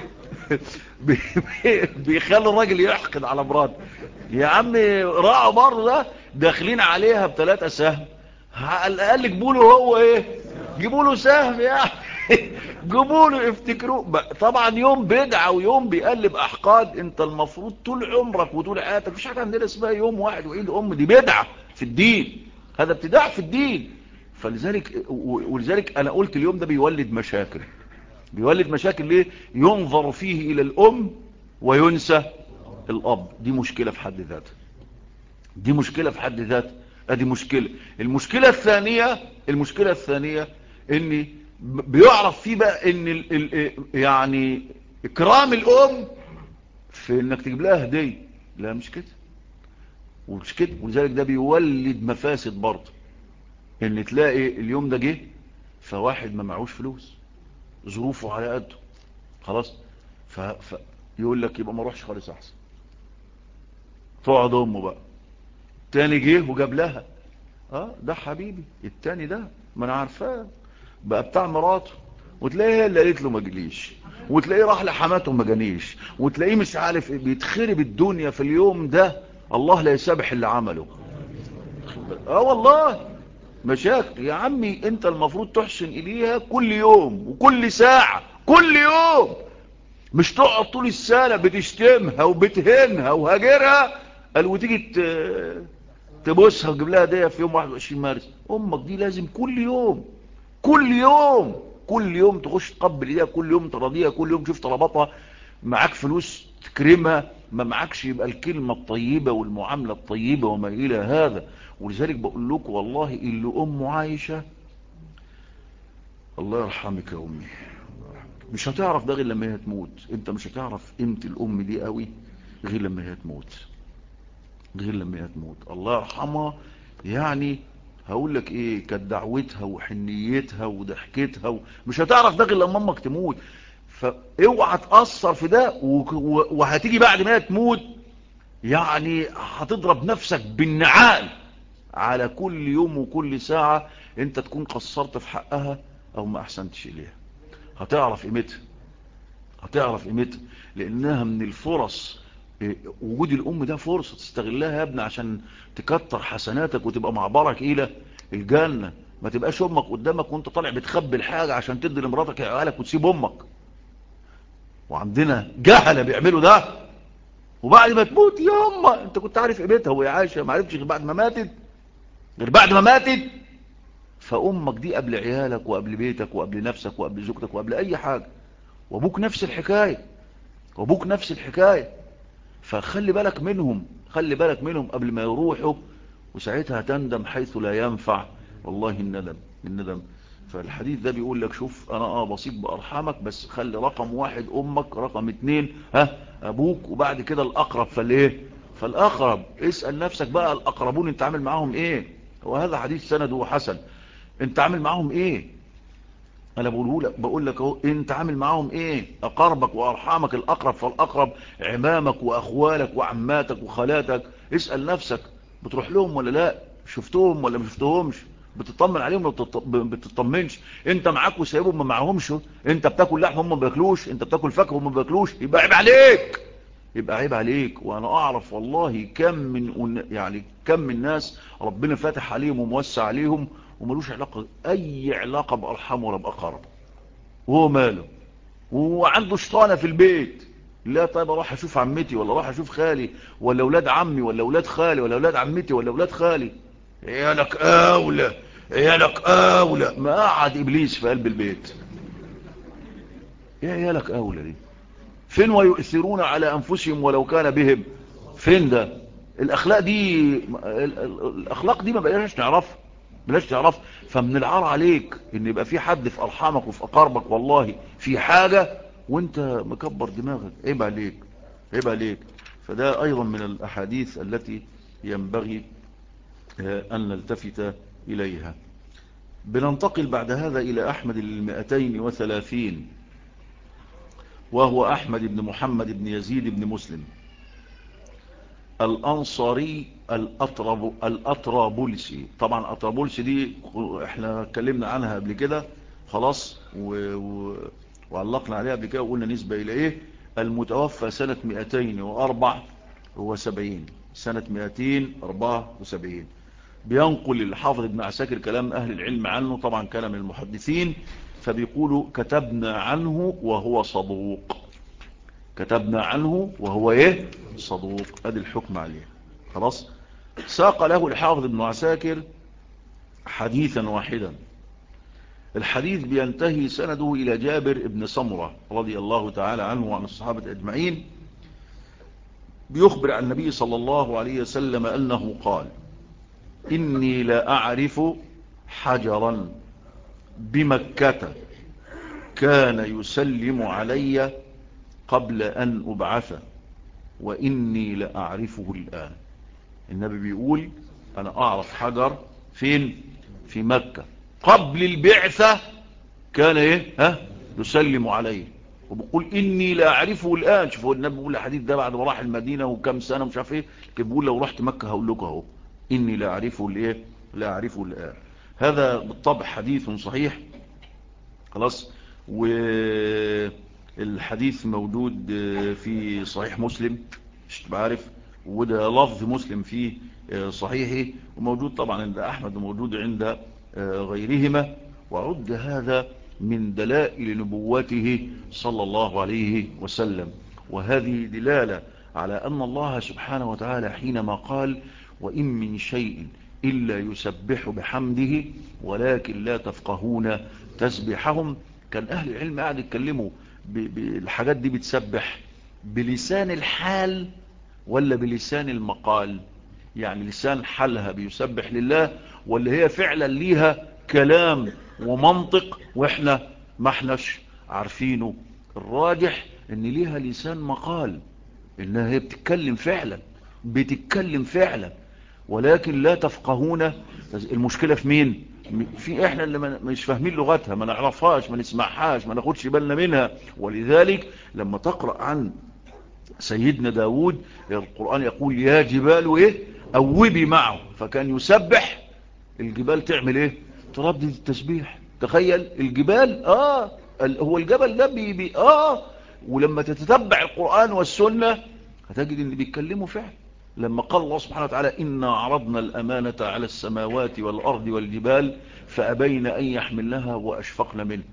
بيخلي الراجل يحقد على مراته. يا عم راعوا برضه ده داخلين عليها ب3 سهم، على الاقل جيبوا له هو ايه، جيبوا له سهم يعني. جيبوا له افتكروه طبعا يوم بدعه ويوم بيقلب احقاد. انت المفروض طول عمرك وطول حياتك مفيش حاجه عندنا اسمها يوم واحد وعيد دي بدعه في الدين، هذا ابتداع في الدين. ولذلك انا قلت اليوم ده بيولد مشاكل. بيولد مشاكل ليه؟ ينظر فيه الى الام وينسى الاب. دي مشكله في حد ذاتها، دي مشكله في حد ذاتها. ادي مشكله. المشكله الثانيه ان بيعرف فيه بقى ان يعني اكرام الام في انك تجيب لها هديه. لا مش كده، ومش كده. ولذلك ده بيولد مفاسد برضه. ان تلاقي اليوم ده جه فواحد ما معهوش فلوس، ظروفه على قده خلاص، يقول لك يبقى ما اروحش خالص احسن، تقعد امه بقى. تاني جه وجاب لها، ده حبيبي التاني ده ما انا عارفاه بقى بتاع مراته، وتلاقيه هي اللي قالت له ما جليش، وتلاقيه راح لحماته ما جانيش، وتلاقيه مش عارف ايه. بيتخرب الدنيا في اليوم ده، الله لا يسامح اللي عمله. والله مشاكل يا عمي. انت المفروض تحسن اليها كل يوم وكل ساعة كل يوم، مش تقعد طول السنة بتشتمها وبتهنها وهاجرها قال وتيجي تبوسها وتجيب لها هديه في يوم 21 مارس. امك دي لازم كل يوم كل يوم تخش تقبل ايديها، كل يوم تراضيها، كل يوم تشوف طلباتها. معاك فلوس تكرمها، ما معاكش يبقى الكلمة الطيبة والمعاملة الطيبة وما الى هذا. ولذلك بقول لكم والله اللي امه عايشة الله يرحمك يا امي مش هتعرف ده غير لما هي تموت. انت مش هتعرف قيمة الام دي قوي غير لما هي تموت، غير لما هي تموت. الله يرحمها. يعني هقول لك ايه، كانت دعوتها وحنيتها وضحكتها مش هتعرف ده غير لما امك تموت. فاوعى تأثر في ده وهتيجي بعد ما هي تموت يعني هتضرب نفسك بالنعال على كل يوم وكل ساعة انت تكون قصرت في حقها او ما احسنتش اليها. هتعرف قيمتها، هتعرف قيمتها، لانها من الفرص. وجود الام ده فرصة تستغلها يا ابني عشان تكتر حسناتك وتبقى مع برك الى الجنة. ما تبقاش امك قدامك وانت طالع بتخبي الحاجة عشان تدي لمراتك يا عيالك وتسيب امك. وعندنا جهلة بيعملوا ده، وبعد ما تموت يا امه انت كنت عارف قيمتها وهي عايشه، ما عرفتش غير بعد ما ماتت، غير بعد ما ماتت. فامك دي قبل عيالك وقبل بيتك وقبل نفسك وقبل زوجتك وقبل اي حاجه. وابوك نفس الحكايه، وابوك نفس الحكايه. فخلي بالك منهم، خلي بالك منهم قبل ما يروحوا، وساعتها تندم حيث لا ينفع والله الندم، الندم. فالحديث ده بيقول لك شوف انا بسيط بارحامك، بس خلي رقم 1 امك، رقم 2 ابوك، وبعد كده الاقرب فالايه فالاقرب. اسأل نفسك بقى الاقربون انت عامل معاهم ايه. وهذا حديث سنده حسن. انت عامل معاهم ايه؟ انا بقول لك اهو انت عامل معاهم ايه. اقربك وارحامك الاقرب فالاقرب، عمامك واخوالك وعماتك وخالاتك. اسأل نفسك بتروح لهم ولا لا، شفتهم ولا ما شفتهمش، بتطمن عليهم ولا بتطمنش. انت معاك وسايبهم ما معهمش، انت بتاكل لحم هم ما بياكلوش، انت بتاكل فاكهه هم ما بياكلوش، يبقى عيب عليك، يبقى عيب عليك. وانا اعرف والله كم من ناس ربنا فاتح عليهم وموسع عليهم وملوش علاقة اي علاقة بارحام ولا باقرب، وهو ماله وعنده شطانة في البيت. لا طيب اروح اشوف عمتي ولا اروح اشوف خالي ولا اولاد عمي ولا اولاد خالي ولا اولاد عمتي ولا اولاد خالي. عيالك اولى، عيالك اولى. ما قعد ابليس في قلب البيت. ايه عيالك اولى دي؟ فين ويؤثرون على انفسهم ولو كان بهم؟ فين ده؟ الاخلاق دي الاخلاق دي ما بقيناش نعرفها، بلاش تعرف. فمن العار عليك ان يبقى في حد في ارحامك وفي اقاربك والله في حاجة وانت مكبر دماغك. عيب عليك، عيب عليك. فده ايضا من الاحاديث التي ينبغي ان نلتفت اليها. بننتقل بعد هذا الى احمد 230. وهو أحمد بن محمد بن يزيد بن مسلم الأنصاري الأطرابلسي. طبعا الأطرابلسي دي احنا اتكلمنا عنها قبل كده خلاص وعلقنا عليها قبل كده وقلنا نسبة إلى إيه. المتوفى سنة 274 سنة 274. بينقل الحافظ ابن عساكر كلام أهل العلم عنه، طبعا كلام المحدثين، فبيقولوا كتبنا عنه وهو صدوق. كتبنا عنه وهو ايه؟ صدوق. ادي الحكم عليه خلاص. ساق له الحافظ ابن عساكر حديثا واحدا. الحديث بينتهي سنده إلى جابر ابن سمرة رضي الله تعالى عنه وعن الصحابة أجمعين. بيخبر عن النبي صلى الله عليه وسلم أنه قال: إني لا أعرف حجرا بمكة كان يسلم علي قبل أن أبعث وإني لأعرفه الآن. النبي بيقول أنا أعرف حجر فين؟ في مكة قبل البعثة كان إيه؟ يسلم عليه. وبقول إني لأعرفه الآن. شوفوا النبي بيقول الحديث ده بعد ما راح المدينة وكم سنة مش عارف إيه، كان بيقول لو رحت مكة هقول لكم أهو إني لأعرفه الإيه؟ لأعرفه الآن. هذا بالطبع حديث صحيح خلاص. والحديث موجود في صحيح مسلم مش بعرف، وده لفظ مسلم في صحيحه، وموجود طبعا عند أحمد وموجود عند غيرهما. وعد هذا من دلائل نبوته صلى الله عليه وسلم. وهذه دلالة على أن الله سبحانه وتعالى حينما قال: وإن من شيء إلا يسبح بحمده ولكن لا تفقهون تسبيحهم. كان أهل العلم قاعد يتكلموا بالحاجات دي بتسبح بلسان الحال ولا بلسان المقال؟ يعني لسان حالها بيسبح لله، ولا هي فعلا ليها كلام ومنطق واحنا ما احناش عارفينه؟ الراجح ان ليها لسان مقال، انها هي بتتكلم فعلا ولكن لا تفقهون. المشكلة في مين؟ في احنا اللي مش فاهمين لغتها، ما نعرفهاش، ما نسمعهاش، ما ناخدش بالنا منها. ولذلك لما تقرأ عن سيدنا داود القرآن يقول: يا جبال ايه اوبي معه. فكان يسبح الجبال تعمل ايه؟ تردد التسبيح. تخيل الجبال هو الجبل ده ولما تتتبع القرآن والسنة هتجد ان بيتكلموا فعلا. لما قال الله سبحانه وتعالى: إنا عرضنا الأمانة على السماوات والأرض والجبال فأبين أن يحملنها وأشفقن منه.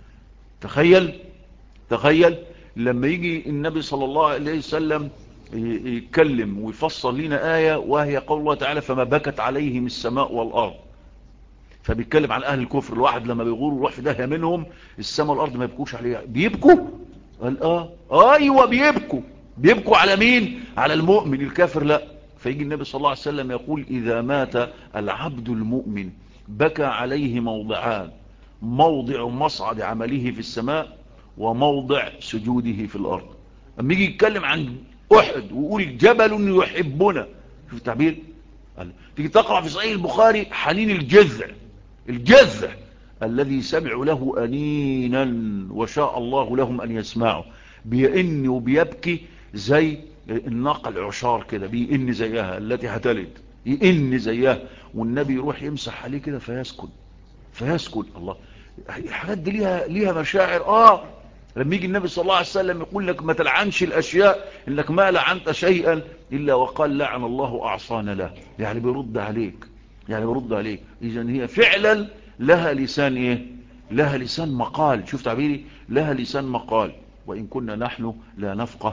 تخيل لما يجي النبي صلى الله عليه وسلم يتكلم ويفصل لنا آية وهي قول الله تعالى: فما بكت عليهم السماء والأرض. فبيتكلم عن أهل الكفر. الواحد لما بيغور ويروح في داهية منهم السماء والأرض ما يبكوش عليها. بيبكوا؟ قال أيوة بيبكوا على مين؟ على المؤمن. الكافر لا. فيجي النبي صلى الله عليه وسلم يقول: إذا مات العبد المؤمن بكى عليه موضعان: موضع مصعد عمله في السماء وموضع سجوده في الأرض. أما يجي يتكلم عن أحد ويقول: جبل يحبنا. شوف التعبير. تيجي تقرأ في صحيح البخاري: حنين الجذع الذي سمعوا له أنينا وشاء الله لهم أن يسمعوا. بيئن وبيبكي زي الناقة العشار كده، بيئن زيها التي هتلد، يئن زيها، والنبي يروح يمسح عليه كده فيسكت. الله، الحاجات دي ليها مشاعر. لما يجي النبي صلى الله عليه وسلم يقول لك: ما تلعنش الأشياء، إنك ما لعنت شيئا إلا وقال لعن الله أعصانا له. يعني بيرد عليك. إذن هي فعلا لها لسان إيه؟ لها لسان مقال. شوف تعبيري، لها لسان مقال. وإن كنا نحن لا نفقه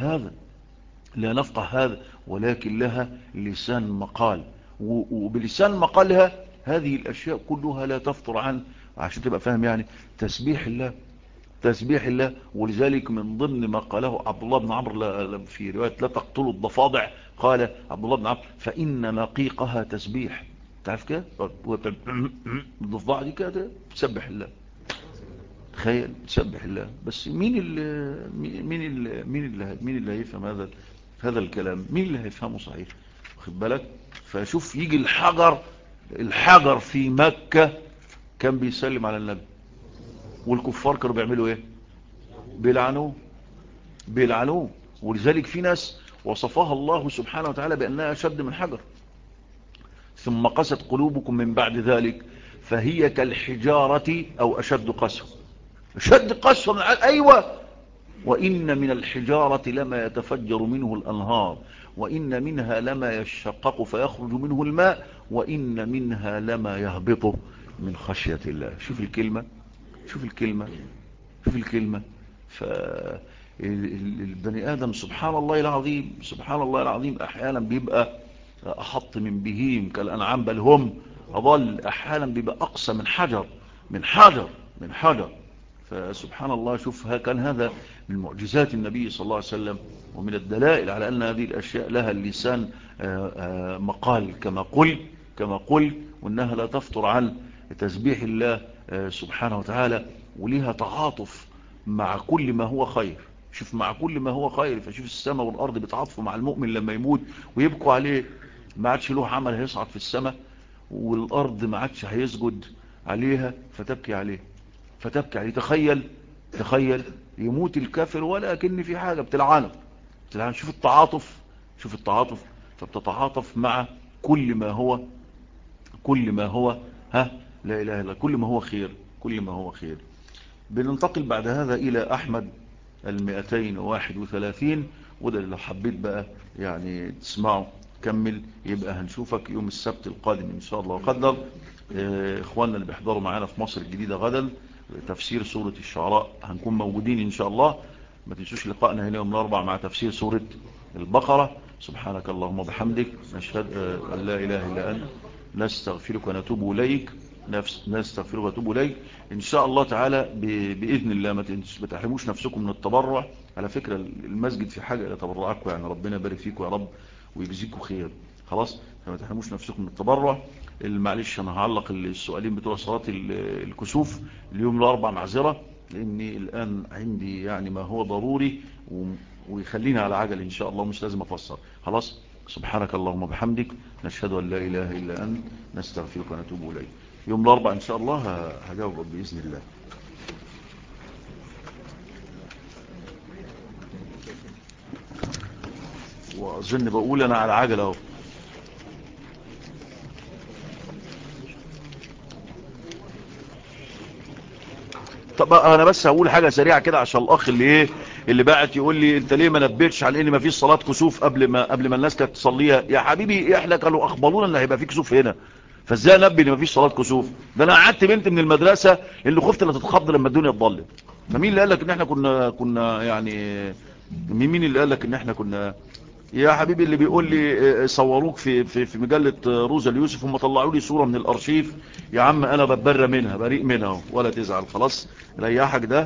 هذا ولكن لها لسان مقال. وبلسان مقالها هذه الأشياء كلها لا تفطر عن، عشان تبقى فاهم يعني، تسبيح الله. ولذلك من ضمن ما قاله عبد الله بن عمرو في رواية: لا تقتلوا الضفادع، قال عبد الله بن عمرو: فإن نقيقها تسبيح. تعرف كده الضفدع دي كده تسبح الله. تخيل تسبح الله. بس مين اللي هيفهم هذا الكلام؟ مين اللي هيفهمه صحيح؟ واخد بالك؟ فشوف يجي الحجر في مكة كان بيسلم على النبي، والكفار كانوا بيعملوا ايه؟ بيلعنوه. بالعلوم. ولذلك في ناس وصفها الله سبحانه وتعالى بأنها أشد من حجر. ثم قست قلوبكم من بعد ذلك فهي كالحجارة أو أشد قسوة. أشد قسوة من أيوة. وإن من الحجارة لما يتفجر منه الأنهار وإن منها لما يشقق فيخرج منه الماء وإن منها لما يهبط من خشية الله. شوف الكلمة، شوف الكلمة، شوف الكلمة. فالبني آدم سبحان الله العظيم، سبحان الله العظيم، أحيانا بيبقى أحط من بهيم كالأنعام بل هم أضل. أحيانا بيبقى أقسى من حجر، من حجر، من حجر. فسبحان الله. شوف كان هذا من معجزات النبي صلى الله عليه وسلم ومن الدلائل على أن هذه الأشياء لها اللسان مقال كما قل وأنها لا تفطر عن تسبيح الله سبحانه وتعالى، وليها تعاطف مع كل ما هو خير. شوف مع كل ما هو خير. فشوف السماء والأرض بتعاطفوا مع المؤمن لما يموت ويبكوا عليه. ما عادش له عمل هيصعد في السماء والأرض ما عادش هيسجد عليها فتبكي عليه، فتبكي عليه. تخيل يموت الكافر ولا كأن في حاجة بتلعنه. شوف التعاطف، شوف التعاطف. فبتتعاطف مع كل ما هو لا إله إلا كل ما هو خير، كل ما هو خير. بننتقل بعد هذا إلى أحمد 231. وده لو حبيت بقى يعني تسمعه كمل يبقى هنشوفك يوم السبت القادم إن شاء الله وقدر. إخواننا اللي بيحضروا معانا في مصر الجديدة غدا تفسير سورة الشعراء هنكون موجودين إن شاء الله. ما تنسوش لقائنا هنا يوم الأربعاء مع تفسير سورة البقرة. سبحانك اللهم وبحمدك نشهد أن لا إله إلا أنت نستغفرك ونتوب إليك. نستغفرك ونتوب إليك إن شاء الله تعالى بإذن الله. ما تحرموش نفسكم من التبرع. على فكرة المسجد في حاجة إلى تبرعكم، يعني ربنا يبارك فيكم يا رب ويجزيكم خير. خلاص فما تحرموش نفسكم من التبرع. معلش أنا هعلق السؤالين بتوع صلاة الكسوف اليوم الأربع معذرة، لأني الآن عندي يعني ما هو ضروري ويخليني على عجل إن شاء الله مش لازم أفسر. خلاص سبحانك اللهم وبحمدك نشهد أن لا إله إلا أنت نستغفرك ونتوب إليك. يوم الأربع إن شاء الله هجاوبك بإذن الله. وأظن بقول أنا على عجل أهو. طب انا بس هقول حاجه سريعه كده عشان الاخ اللي بعت يقول لي انت ليه ما نبهتش على ان ما فيش صلاه كسوف قبل ما الناس كانت تصليها. يا حبيبي احنا كانوا اخبرونا ان هيبقى في كسوف هنا، فازاي انبه ان ما فيش صلاه كسوف؟ ده انا قعدت بنت من المدرسه اللي خفت لا تتخض لما الدنيا تضلم. فمين اللي قال لك ان احنا كنا يعني مين اللي قال لك ان احنا كنا؟ يا حبيبي اللي بيقول لي صوروك في مجلة روزا اليوسف هم طلعوا لي صورة من الارشيف. يا عم انا بتبرى منها بريء منها ولا تزعل. خلاص ريحك ده.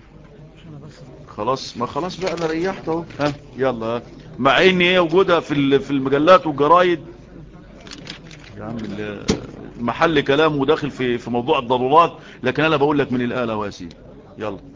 خلاص ما خلاص بقى انا ريحت اهو. يلا مع ان هي وجودها في المجلات والجرايد يا عم محل كلام وداخل في موضوع الضرورات، لكن انا بقول لك من الآلة واسيب. يلا.